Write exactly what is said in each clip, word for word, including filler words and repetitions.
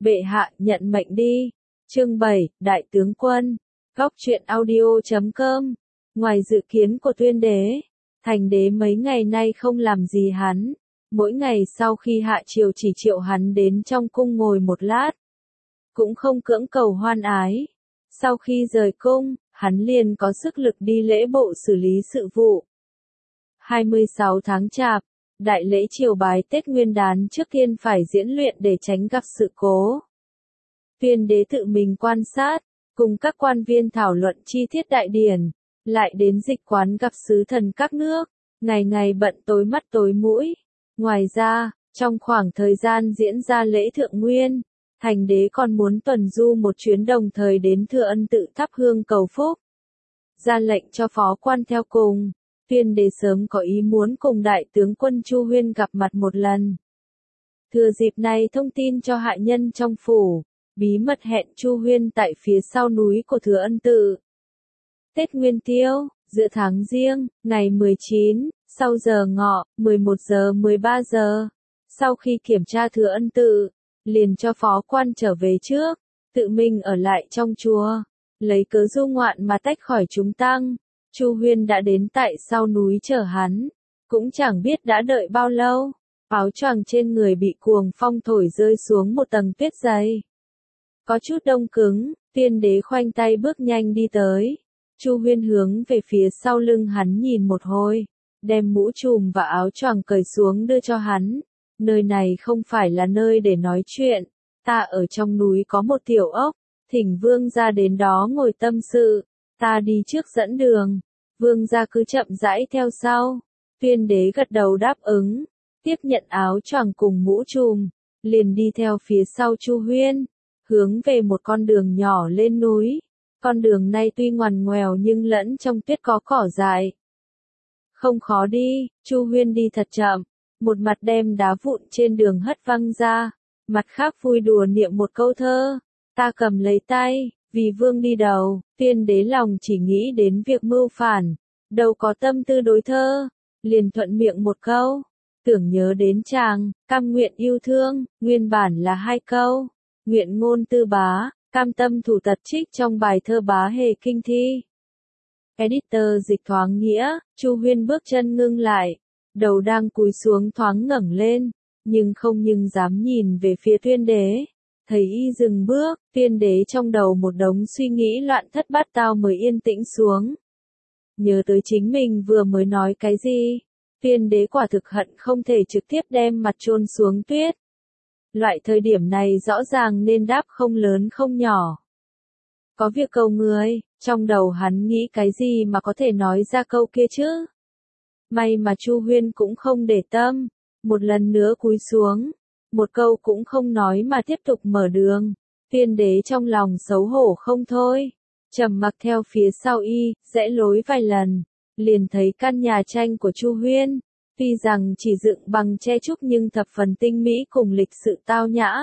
Bệ hạ nhận mệnh đi. Chương bảy, Đại tướng quân. Góc truyện audio chấm com. Ngoài dự kiến của Tuyên đế, Thành đế mấy ngày nay không làm gì hắn. Mỗi ngày sau khi hạ triều chỉ triệu hắn đến trong cung ngồi một lát. Cũng không cưỡng cầu hoan ái. Sau khi rời cung, hắn liền có sức lực đi lễ bộ xử lý sự vụ. hai mươi sáu tháng Chạp, đại lễ triều bái Tết Nguyên đán trước tiên phải diễn luyện để tránh gặp sự cố. Tuyên đế tự mình quan sát, cùng các quan viên thảo luận chi tiết đại điển, lại đến dịch quán gặp sứ thần các nước, ngày ngày bận tối mắt tối mũi. Ngoài ra, trong khoảng thời gian diễn ra lễ thượng nguyên, Thành đế còn muốn tuần du một chuyến đồng thời đến Thừa Ân tự thắp hương cầu phúc. Ra lệnh cho phó quan theo cùng, Tuyên đế sớm có ý muốn cùng đại tướng quân Chu Huyên gặp mặt một lần. Thừa dịp này thông tin cho hạ nhân trong phủ, bí mật hẹn Chu Huyên tại phía sau núi của Thừa Ân tự. Tết Nguyên Tiêu, giữa tháng Giêng, ngày mười chín, sau giờ ngọ, mười một giờ mười ba giờ, sau khi kiểm tra Thừa Ân tự, liền cho phó quan trở về trước, tự mình ở lại trong chùa, lấy cớ du ngoạn mà tách khỏi chúng tăng. Chu Huyên đã đến tại sau núi chờ hắn, cũng chẳng biết đã đợi bao lâu, áo choàng trên người bị cuồng phong thổi rơi xuống một tầng tuyết dày. Có chút đông cứng, Tuyên đế khoanh tay bước nhanh đi tới. Chu Huyên hướng về phía sau lưng hắn nhìn một hồi, đem mũ trùm và áo choàng cởi xuống đưa cho hắn. Nơi này không phải là nơi để nói chuyện, ta ở trong núi có một tiểu ốc, thỉnh vương gia đến đó ngồi tâm sự, ta đi trước dẫn đường, vương gia cứ chậm rãi theo sau. Tuyên đế gật đầu đáp ứng, tiếp nhận áo choàng cùng mũ trùm, liền đi theo phía sau Chu Huyên, hướng về một con đường nhỏ lên núi. Con đường này tuy ngoằn ngoèo nhưng lẫn trong tuyết có cỏ dại. Không khó đi, Chu Huyên đi thật chậm, một mặt đem đá vụn trên đường hất văng ra, mặt khác vui đùa niệm một câu thơ, ta cầm lấy tay, vì vương đi đầu. Tuyên đế lòng chỉ nghĩ đến việc mưu phản, đâu có tâm tư đối thơ, liền thuận miệng một câu, tưởng nhớ đến chàng, cam nguyện yêu thương, nguyên bản là hai câu, nguyện ngôn tư bá, cam tâm thủ tật trích trong bài thơ Bá Hề Kinh Thi. Editor dịch thoáng nghĩa, Chu Huyên bước chân ngưng lại, đầu đang cúi xuống thoáng ngẩng lên, nhưng không nhưng dám nhìn về phía Tuyên đế. Thấy y dừng bước, Tuyên đế trong đầu một đống suy nghĩ loạn thất bát tao mới yên tĩnh xuống. Nhớ tới chính mình vừa mới nói cái gì, Tuyên đế quả thực hận không thể trực tiếp đem mặt chôn xuống tuyết. Loại thời điểm này rõ ràng nên đáp không lớn không nhỏ. Có việc cầu người, trong đầu hắn nghĩ cái gì mà có thể nói ra câu kia chứ? May mà Chu Huyên cũng không để tâm, một lần nữa cúi xuống, một câu cũng không nói mà tiếp tục mở đường. Tuyên đế trong lòng xấu hổ không thôi, trầm mặc theo phía sau y, rẽ lối vài lần, liền thấy căn nhà tranh của Chu Huyên, tuy rằng chỉ dựng bằng tre trúc nhưng thập phần tinh mỹ cùng lịch sự tao nhã.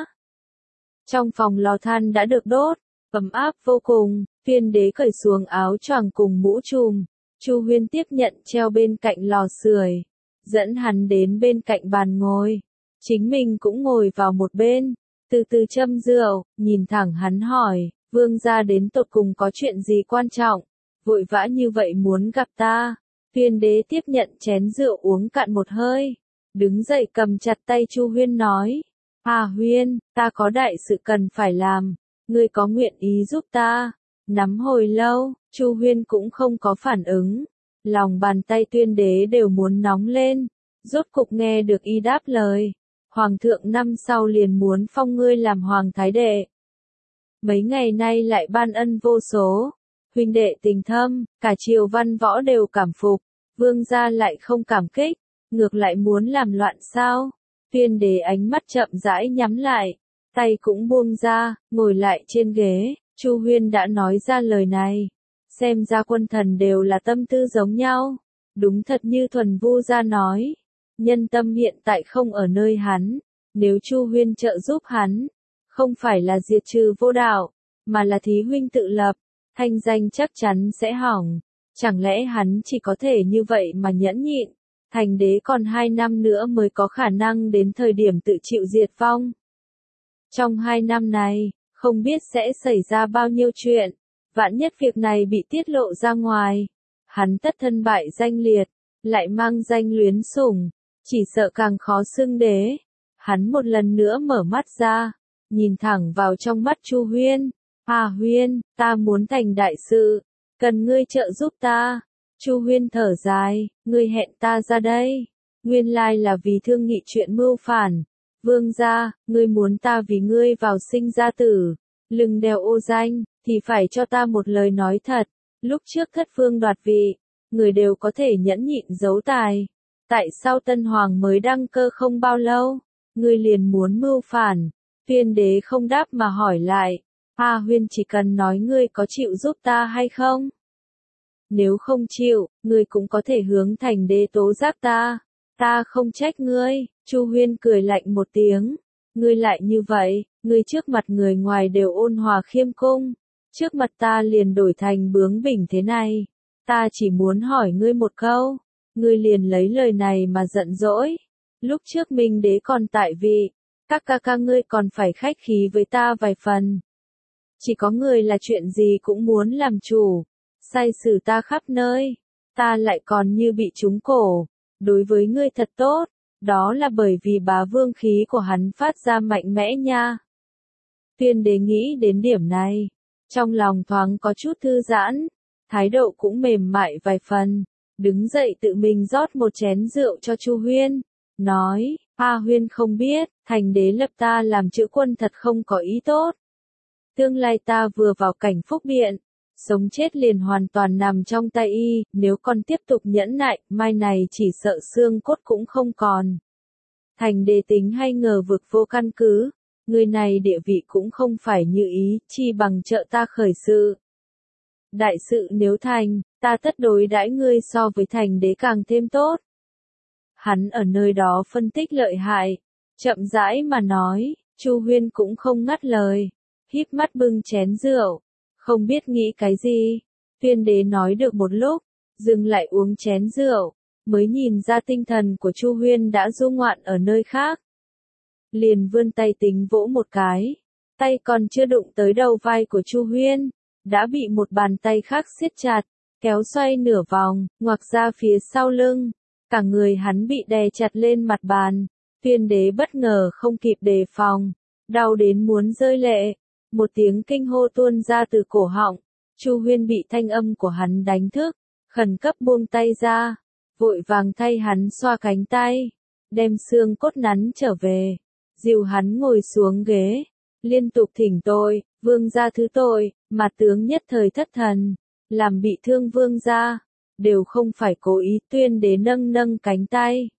Trong phòng lò than đã được đốt, ấm áp vô cùng. Tuyên đế cởi xuống áo choàng cùng mũ trùm, Chu Huyên tiếp nhận treo bên cạnh lò sưởi, dẫn hắn đến bên cạnh bàn ngồi, chính mình cũng ngồi vào một bên, từ từ châm rượu, nhìn thẳng hắn hỏi, vương gia đến tột cùng có chuyện gì quan trọng, vội vã như vậy muốn gặp ta. Tuyên đế tiếp nhận chén rượu uống cạn một hơi, đứng dậy cầm chặt tay Chu Huyên nói, Hà Huyên, ta có đại sự cần phải làm, ngươi có nguyện ý giúp ta? Nắm hồi lâu, Chu Huyên cũng không có phản ứng, lòng bàn tay Tuyên đế đều muốn nóng lên, rốt cục nghe được y đáp lời, Hoàng thượng năm sau liền muốn phong ngươi làm Hoàng thái đệ. Mấy ngày nay lại ban ân vô số, huynh đệ tình thâm, cả triều văn võ đều cảm phục, vương gia lại không cảm kích, ngược lại muốn làm loạn sao? Tuyên đế ánh mắt chậm rãi nhắm lại, tay cũng buông ra, ngồi lại trên ghế. Chu Huyên đã nói ra lời này, xem ra quân thần đều là tâm tư giống nhau, đúng thật như Thuần Vu gia nói, nhân tâm hiện tại không ở nơi hắn, nếu Chu Huyên trợ giúp hắn, không phải là diệt trừ vô đạo, mà là thí huynh tự lập, thanh danh chắc chắn sẽ hỏng, chẳng lẽ hắn chỉ có thể như vậy mà nhẫn nhịn, Thành đế còn hai năm nữa mới có khả năng đến thời điểm tự chịu diệt vong. Trong hai năm này, không biết sẽ xảy ra bao nhiêu chuyện, vạn nhất việc này bị tiết lộ ra ngoài. Hắn tất thân bại danh liệt, lại mang danh luyến sủng, chỉ sợ càng khó xưng đế. Hắn một lần nữa mở mắt ra, nhìn thẳng vào trong mắt Chu Huyên. À Huyên, ta muốn thành đại sự, cần ngươi trợ giúp ta. Chu Huyên thở dài, ngươi hẹn ta ra đây. Nguyên lai là vì thương nghị chuyện mưu phản. Vương gia, ngươi muốn ta vì ngươi vào sinh ra tử, lưng đeo ô danh, thì phải cho ta một lời nói thật. Lúc trước thất vương đoạt vị, người đều có thể nhẫn nhịn giấu tài. Tại sao Tân Hoàng mới đăng cơ không bao lâu, ngươi liền muốn mưu phản? Tuyên đế không đáp mà hỏi lại. A Huyên chỉ cần nói ngươi có chịu giúp ta hay không? Nếu không chịu, ngươi cũng có thể hướng thành đế tố giác ta. Ta không trách ngươi. Chu Huyên cười lạnh một tiếng. Ngươi lại như vậy, ngươi trước mặt người ngoài đều ôn hòa khiêm cung. Trước mặt ta liền đổi thành bướng bỉnh thế này. Ta chỉ muốn hỏi ngươi một câu. Ngươi liền lấy lời này mà giận dỗi. Lúc trước Minh đế còn tại vị, các ca ca ngươi còn phải khách khí với ta vài phần. Chỉ có người là chuyện gì cũng muốn làm chủ, sai xử ta khắp nơi, ta lại còn như bị trúng cổ. Đối với ngươi thật tốt, đó là bởi vì bá vương khí của hắn phát ra mạnh mẽ nha. Tuyên đế nghĩ đến điểm này, trong lòng thoáng có chút thư giãn, thái độ cũng mềm mại vài phần, đứng dậy tự mình rót một chén rượu cho Chu Huyên, nói, A Huyên không biết, thành đế lập ta làm chữ quân thật không có ý tốt. Tương lai ta vừa vào cảnh phúc biện, sống chết liền hoàn toàn nằm trong tay y, nếu còn tiếp tục nhẫn nại, mai này chỉ sợ xương cốt cũng không còn. Thành đế tính hay ngờ vực vô căn cứ, người này địa vị cũng không phải như ý, chi bằng trợ ta khởi sự. Đại sự nếu thành, ta tất đối đãi ngươi so với thành đế càng thêm tốt. Hắn ở nơi đó phân tích lợi hại, chậm rãi mà nói, Chu Huyên cũng không ngắt lời, híp mắt bưng chén rượu, không biết nghĩ cái gì. Tuyên đế nói được một lúc, dừng lại uống chén rượu, mới nhìn ra tinh thần của Chu Huyên đã du ngoạn ở nơi khác. Liền vươn tay tính vỗ một cái, tay còn chưa đụng tới đầu vai của Chu Huyên, đã bị một bàn tay khác siết chặt, kéo xoay nửa vòng, ngoặc ra phía sau lưng. Cả người hắn bị đè chặt lên mặt bàn. Tuyên đế bất ngờ không kịp đề phòng, đau đến muốn rơi lệ. Một tiếng kinh hô tuôn ra từ cổ họng. Chu Huyên bị thanh âm của hắn đánh thức, khẩn cấp buông tay ra, vội vàng thay hắn xoa cánh tay, đem xương cốt nắn trở về, dìu hắn ngồi xuống ghế, liên tục thỉnh tội, vương gia thứ tội, mà tướng nhất thời thất thần, làm bị thương vương gia, đều không phải cố ý. Tuyên đế nâng nâng cánh tay.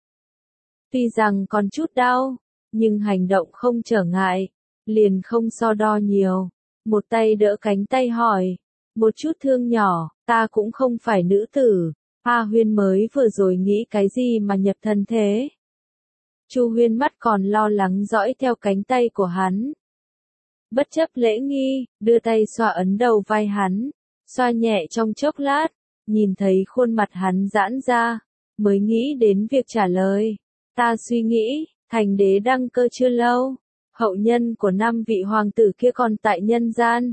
Tuy rằng còn chút đau, nhưng hành động không trở ngại, liền không so đo nhiều, một tay đỡ cánh tay hỏi, một chút thương nhỏ, ta cũng không phải nữ tử. A Huyên mới vừa rồi nghĩ cái gì mà nhập thân thế? Chu Huyên mắt còn lo lắng dõi theo cánh tay của hắn. Bất chấp lễ nghi, đưa tay xoa ấn đầu vai hắn, xoa nhẹ trong chốc lát, nhìn thấy khuôn mặt hắn giãn ra, mới nghĩ đến việc trả lời. Ta suy nghĩ, thành đế đăng cơ chưa lâu, hậu nhân của năm vị hoàng tử kia còn tại nhân gian.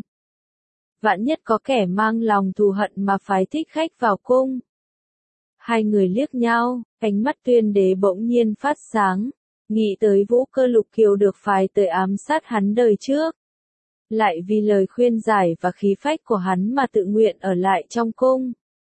Vạn nhất có kẻ mang lòng thù hận mà phái thích khách vào cung. Hai người liếc nhau, ánh mắt Tuyên đế bỗng nhiên phát sáng, nghĩ tới Vũ Cơ Lục Kiều được phái tới ám sát hắn đời trước. Lại vì lời khuyên giải và khí phách của hắn mà tự nguyện ở lại trong cung.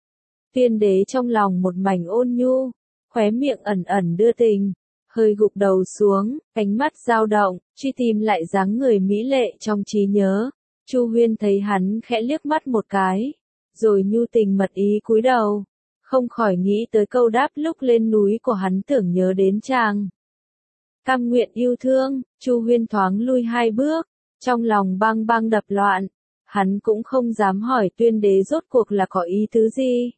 Tuyên đế trong lòng một mảnh ôn nhu, khóe miệng ẩn ẩn đưa tình, hơi gục đầu xuống, ánh mắt dao động, truy tìm lại dáng người mỹ lệ trong trí nhớ. Chu Huyên thấy hắn khẽ liếc mắt một cái, rồi nhu tình mật ý cúi đầu, không khỏi nghĩ tới câu đáp lúc lên núi của hắn, tưởng nhớ đến chàng. Cam nguyện yêu thương. Chu Huyên thoáng lui hai bước, trong lòng bang bang đập loạn, hắn cũng không dám hỏi Tuyên đế rốt cuộc là có ý tứ gì.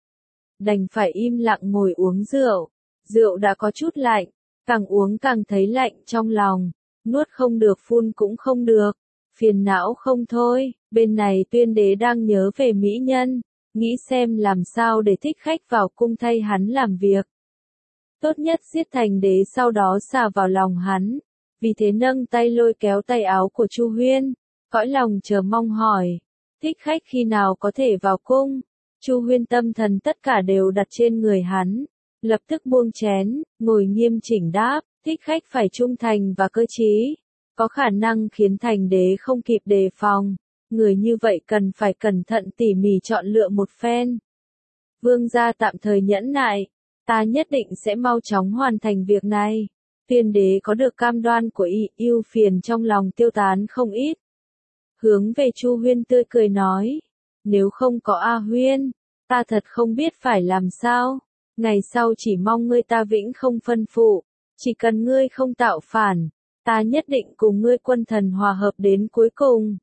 Đành phải im lặng ngồi uống rượu, rượu đã có chút lạnh, càng uống càng thấy lạnh trong lòng, nuốt không được phun cũng không được, phiền não không thôi. Bên này Tuyên đế đang nhớ về mỹ nhân, nghĩ xem làm sao để thích khách vào cung thay hắn làm việc. Tốt nhất giết thành đế sau đó xà vào lòng hắn, vì thế nâng tay lôi kéo tay áo của Chu Huyên, cõi lòng chờ mong hỏi, thích khách khi nào có thể vào cung. Chu Huyên tâm thần tất cả đều đặt trên người hắn, lập tức buông chén, ngồi nghiêm chỉnh đáp, thích khách phải trung thành và cơ trí, có khả năng khiến thành đế không kịp đề phòng, người như vậy cần phải cẩn thận tỉ mỉ chọn lựa một phen. Vương gia tạm thời nhẫn nại, ta nhất định sẽ mau chóng hoàn thành việc này. Tuyên đế có được cam đoan của y, ưu phiền trong lòng tiêu tán không ít. Hướng về Chu Huyên tươi cười nói, nếu không có A Huyên, ta thật không biết phải làm sao. Ngày sau chỉ mong ngươi ta vĩnh không phân phụ, chỉ cần ngươi không tạo phản, ta nhất định cùng ngươi quân thần hòa hợp đến cuối cùng.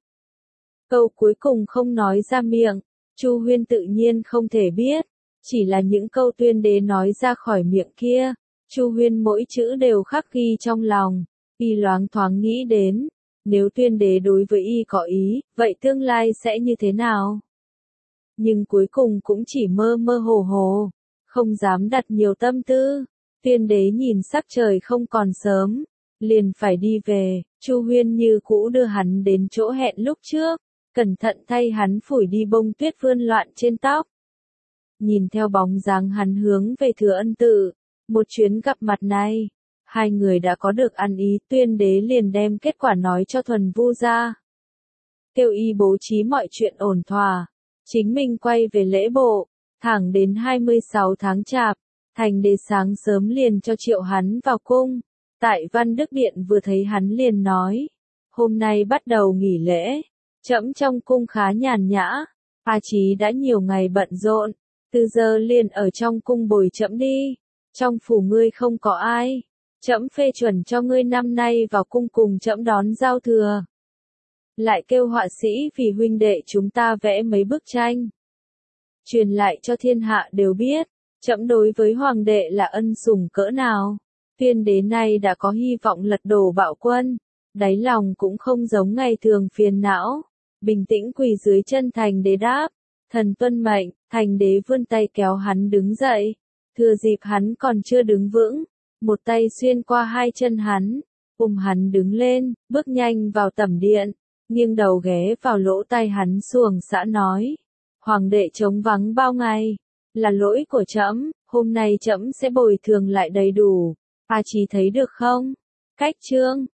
Câu cuối cùng không nói ra miệng, Chu Huyên tự nhiên không thể biết, chỉ là những câu tuyên đế nói ra khỏi miệng kia, Chu Huyên mỗi chữ đều khắc ghi trong lòng, y loáng thoáng nghĩ đến, nếu tuyên đế đối với y có ý, vậy tương lai sẽ như thế nào? Nhưng cuối cùng cũng chỉ mơ mơ hồ hồ, không dám đặt nhiều tâm tư. Tuyên đế nhìn sắc trời không còn sớm, liền phải đi về, Chu Huyên như cũ đưa hắn đến chỗ hẹn lúc trước, cẩn thận thay hắn phủi đi bông tuyết vươn loạn trên tóc. Nhìn theo bóng dáng hắn hướng về Thừa Ân Tự, một chuyến gặp mặt này, hai người đã có được ăn ý, tuyên đế liền đem kết quả nói cho Thuần Vu ra. Kêu y bố trí mọi chuyện ổn thỏa, chính mình quay về lễ bộ, thẳng đến hai mươi sáu tháng Chạp, thành đế sáng sớm liền cho triệu hắn vào cung. Tại Văn Đức Điện vừa thấy hắn liền nói, hôm nay bắt đầu nghỉ lễ, trẫm trong cung khá nhàn nhã, A Chí đã nhiều ngày bận rộn, từ giờ liền ở trong cung bồi trẫm đi, trong phủ ngươi không có ai, trẫm phê chuẩn cho ngươi năm nay vào cung cùng trẫm đón giao thừa. Lại kêu họa sĩ vì huynh đệ chúng ta vẽ mấy bức tranh, truyền lại cho thiên hạ đều biết, trẫm đối với hoàng đệ là ân sủng cỡ nào. Tuyên đế này đã có hy vọng lật đổ bạo quân, đáy lòng cũng không giống ngày thường phiền não, bình tĩnh quỳ dưới chân thành đế đáp, thần tuân mệnh. Thành đế vươn tay kéo hắn đứng dậy, thừa dịp hắn còn chưa đứng vững, một tay xuyên qua hai chân hắn, ôm hắn đứng lên, bước nhanh vào tẩm điện, nghiêng đầu ghé vào lỗ tai hắn xuồng xã nói, hoàng đệ trống vắng bao ngày, là lỗi của trẫm, hôm nay trẫm sẽ bồi thường lại đầy đủ. A Chí thấy được không? Cách chương